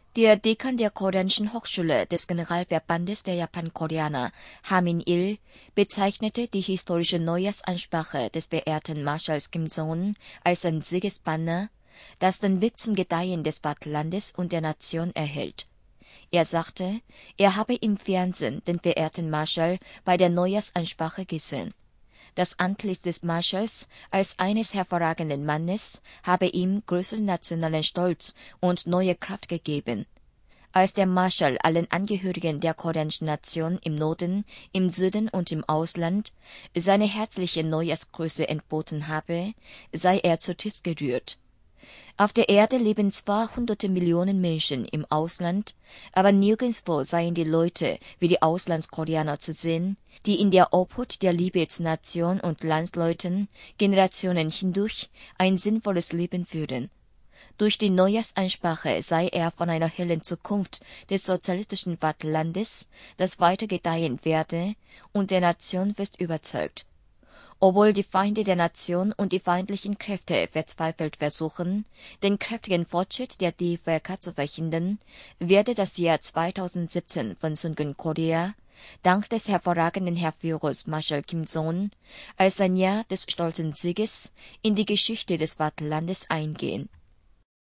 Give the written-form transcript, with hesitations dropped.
Der Dekan der Koreanischen Hochschule des Generalverbandes der Japan-Koreaner, Ha-Min-il, bezeichnete die historische Neujahrsansprache des verehrten Marschalls Kim Jong-un als ein Siegesbanner, das den Weg zum Gedeihen des Vaterlandes und der Nation erhält. Er sagte, er habe im Fernsehen den verehrten Marschall bei der Neujahrsansprache gesehen. Das Antlitz des Marschalls als eines hervorragenden Mannes habe ihm größeren nationalen Stolz und neue Kraft gegeben. Als der Marschall allen Angehörigen der koreanischen Nation im Norden, im Süden und im Ausland seine herzliche Neujahrsgrüße entboten habe, sei er zutiefst gerührt. Auf der Erde leben zwar hunderte Millionen Menschen im Ausland, aber nirgendwo seien die Leute wie die Auslandskoreaner zu sehen, die in der Obhut der Liebe zu Nation und Landsleuten Generationen hindurch ein sinnvolles Leben führen. Durch die Neujahrsansprache sei er von einer hellen Zukunft des sozialistischen Vaterlandes, das weiter gedeihen werde, und der Nation fest überzeugt. Obwohl die Feinde der Nation und die feindlichen Kräfte verzweifelt versuchen, den kräftigen Fortschritt der DVK zu verhindern, werde das Jahr 2017 von Sunken Korea, dank des hervorragenden Heerführers Marschall Kim Jong-un, als ein Jahr des stolzen Sieges in die Geschichte des Vaterlandes eingehen.